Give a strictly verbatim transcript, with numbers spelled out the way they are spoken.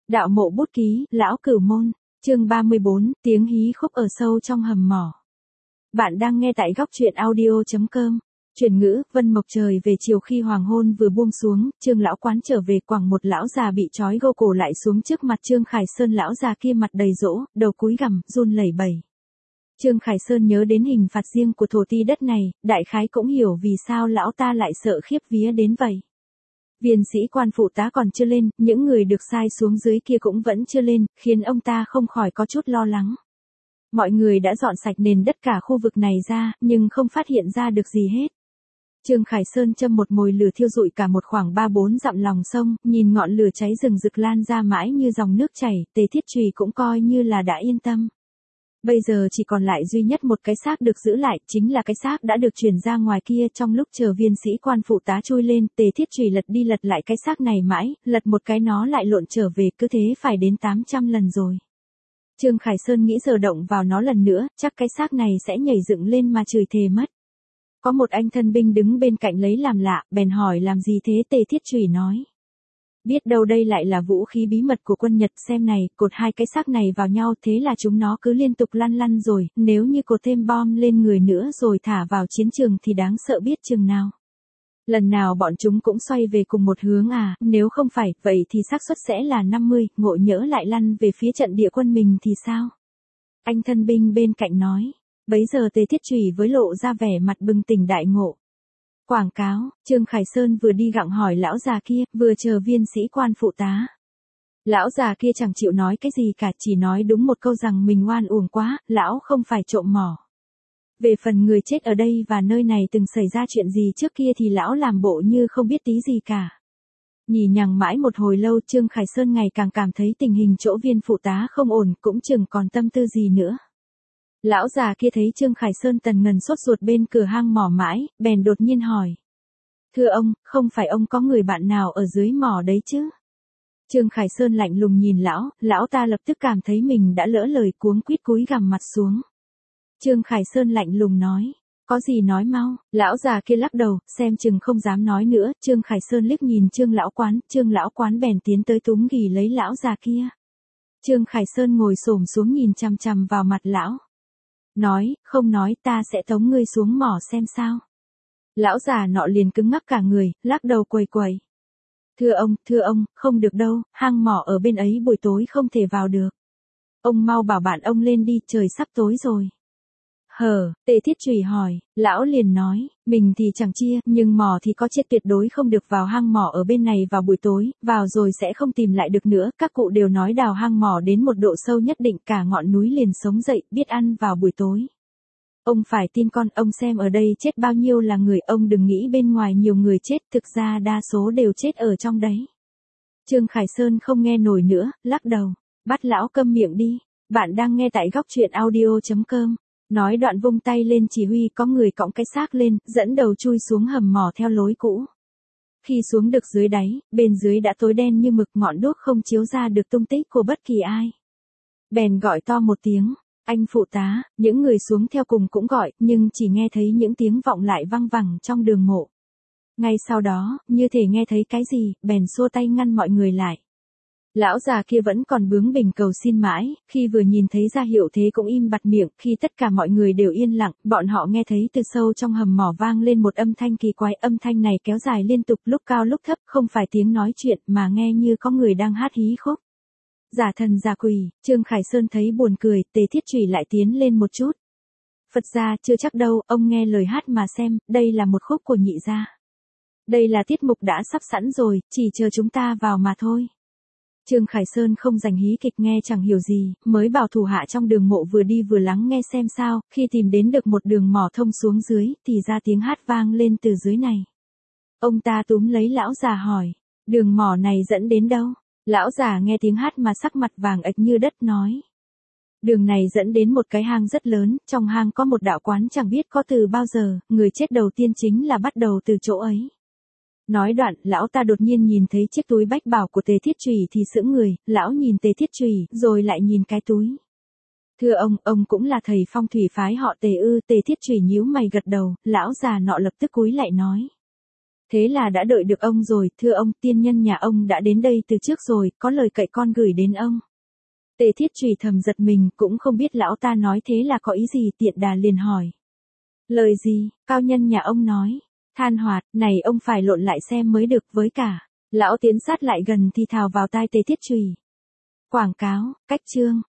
Đạo mộ bút ký, lão cửu môn, chương ba mươi bốn, tiếng hí khúc ở sâu trong hầm mỏ. Bạn đang nghe tại góc truyện audio chấm com. Chuyển ngữ, vân mộc trời về chiều khi hoàng hôn vừa buông xuống, Trương lão quán trở về quẳng một lão già bị trói gô cổ lại xuống trước mặt Trương Khải Sơn. Lão già kia mặt đầy dỗ, đầu cúi gằm, run lẩy bẩy. Trương Khải Sơn nhớ đến hình phạt riêng của thổ ti đất này, đại khái cũng hiểu vì sao lão ta lại sợ khiếp vía đến vậy. Viên sĩ quan phụ tá còn chưa lên, những người được sai xuống dưới kia cũng vẫn chưa lên, khiến ông ta không khỏi có chút lo lắng. Mọi người đã dọn sạch nền đất cả khu vực này ra, nhưng không phát hiện ra được gì hết. Trương Khải Sơn châm một mồi lửa thiêu rụi cả một khoảng ba bốn dặm lòng sông, nhìn ngọn lửa cháy rừng rực lan ra mãi như dòng nước chảy, Tề Thiết Trùy cũng coi như là đã yên tâm. Bây giờ chỉ còn lại duy nhất một cái xác được giữ lại, chính là cái xác đã được chuyển ra ngoài kia. Trong lúc chờ viên sĩ quan phụ tá chui lên, Tề Thiết Trùy lật đi lật lại cái xác này mãi, lật một cái nó lại lộn trở về, cứ thế phải đến tám trăm lần rồi. Trương Khải Sơn nghĩ giờ động vào nó lần nữa, chắc cái xác này sẽ nhảy dựng lên mà chửi thề mất. Có một anh thân binh đứng bên cạnh lấy làm lạ, bèn hỏi làm gì thế. Tề Thiết Trùy nói: biết đâu đây lại là vũ khí bí mật của quân Nhật, xem này, cột hai cái xác này vào nhau thế là chúng nó cứ liên tục lăn lăn rồi, nếu như cột thêm bom lên người nữa rồi thả vào chiến trường thì đáng sợ biết chừng nào. Lần nào bọn chúng cũng xoay về cùng một hướng à, nếu không phải, vậy thì xác suất sẽ là năm mươi, ngộ nhỡ lại lăn về phía trận địa quân mình thì sao? Anh thân binh bên cạnh nói. Bấy giờ Tề Thiết Trùy với lộ ra vẻ mặt bừng tỉnh đại ngộ. Quảng cáo, Trương Khải Sơn vừa đi gặng hỏi lão già kia, vừa chờ viên sĩ quan phụ tá. Lão già kia chẳng chịu nói cái gì cả, chỉ nói đúng một câu rằng mình oan uổng quá, lão không phải trộm mỏ. Về phần người chết ở đây và nơi này từng xảy ra chuyện gì trước kia thì lão làm bộ như không biết tí gì cả. Nhì nhằng mãi một hồi lâu, Trương Khải Sơn ngày càng cảm thấy tình hình chỗ viên phụ tá không ổn, cũng chừng còn tâm tư gì nữa. Lão già kia thấy Trương Khải Sơn tần ngần sốt ruột bên cửa hang mỏ mãi, bèn đột nhiên hỏi: thưa ông, không phải ông có người bạn nào ở dưới mỏ đấy chứ? Trương Khải Sơn lạnh lùng nhìn lão, lão ta lập tức cảm thấy mình đã lỡ lời, cuống quýt cúi gằm mặt xuống. Trương Khải Sơn lạnh lùng nói: có gì nói mau. Lão già kia lắc đầu, xem chừng không dám nói nữa. Trương Khải Sơn liếc nhìn Trương lão quán, Trương lão quán bèn tiến tới túm ghì lấy lão già kia. Trương Khải Sơn ngồi xổm xuống nhìn chằm chằm vào mặt lão. Nói, không nói ta sẽ tống ngươi xuống mỏ xem sao. Lão già nọ liền cứng ngắc cả người, lắc đầu quầy quầy. Thưa ông, thưa ông, không được đâu, hang mỏ ở bên ấy buổi tối không thể vào được. Ông mau bảo bạn ông lên đi, trời sắp tối rồi. Hờ, Tề Thiết Trùy hỏi, lão liền nói, mình thì chẳng chia, nhưng mỏ thì có chết, tuyệt đối không được vào hang mỏ ở bên này vào buổi tối, vào rồi sẽ không tìm lại được nữa. Các cụ đều nói đào hang mỏ đến một độ sâu nhất định cả ngọn núi liền sống dậy, biết ăn vào buổi tối. Ông phải tin con, ông xem ở đây chết bao nhiêu là người, ông đừng nghĩ bên ngoài nhiều người chết, thực ra đa số đều chết ở trong đấy. Trương Khải Sơn không nghe nổi nữa, lắc đầu, bắt lão câm miệng đi. Bạn đang nghe tại góc truyện audio chấm com. Nói đoạn vung tay lên chỉ huy, có người cõng cái xác lên, dẫn đầu chui xuống hầm mỏ theo lối cũ. Khi xuống được dưới đáy, bên dưới đã tối đen như mực, ngọn đuốc không chiếu ra được tung tích của bất kỳ ai. Bèn gọi to một tiếng, anh phụ tá. Những người xuống theo cùng cũng gọi, nhưng chỉ nghe thấy những tiếng vọng lại văng vẳng trong đường mộ. Ngay sau đó, như thể nghe thấy cái gì, bèn xua tay ngăn mọi người lại. Lão già kia vẫn còn bướng bỉnh cầu xin mãi, khi vừa nhìn thấy ra hiệu thế cũng im bặt miệng. Khi tất cả mọi người đều yên lặng, bọn họ nghe thấy từ sâu trong hầm mỏ vang lên một âm thanh kỳ quái. Âm thanh này kéo dài liên tục, lúc cao lúc thấp, không phải tiếng nói chuyện mà nghe như có người đang hát hí khúc. Giả thần giả quỷ. Trương Khải Sơn thấy buồn cười, Tề Thiết Trùy lại tiến lên một chút. Phật gia chưa chắc đâu, ông nghe lời hát mà xem, đây là một khúc của nhị gia. Đây là tiết mục đã sắp sẵn rồi, chỉ chờ chúng ta vào mà thôi. Trương Khải Sơn không dành hí kịch, nghe chẳng hiểu gì, mới bảo thủ hạ trong đường mộ vừa đi vừa lắng nghe xem sao. Khi tìm đến được một đường mỏ thông xuống dưới, thì ra tiếng hát vang lên từ dưới này. Ông ta túm lấy lão già hỏi, đường mỏ này dẫn đến đâu? Lão già nghe tiếng hát mà sắc mặt vàng ệch như đất, nói, đường này dẫn đến một cái hang rất lớn, trong hang có một đạo quán chẳng biết có từ bao giờ, người chết đầu tiên chính là bắt đầu từ chỗ ấy. Nói đoạn, lão ta đột nhiên nhìn thấy chiếc túi bách bảo của Tề Thiết Trùy thì sững người, lão nhìn Tề Thiết Trùy, rồi lại nhìn cái túi. Thưa ông, ông cũng là thầy phong thủy phái họ Tề ư? Tề Thiết Trùy nhíu mày gật đầu, lão già nọ lập tức cúi lại nói. Thế là đã đợi được ông rồi, thưa ông, tiên nhân nhà ông đã đến đây từ trước rồi, có lời cậy con gửi đến ông. Tề Thiết Trùy thầm giật mình, cũng không biết lão ta nói thế là có ý gì, tiện đà liền hỏi. Lời gì, cao nhân nhà ông nói. Than hoạt, này ông phải lộn lại xem mới được, với cả. Lão tiến sát lại gần thì thào vào tai Tề Thiết Trùy. Quảng cáo, cách chương.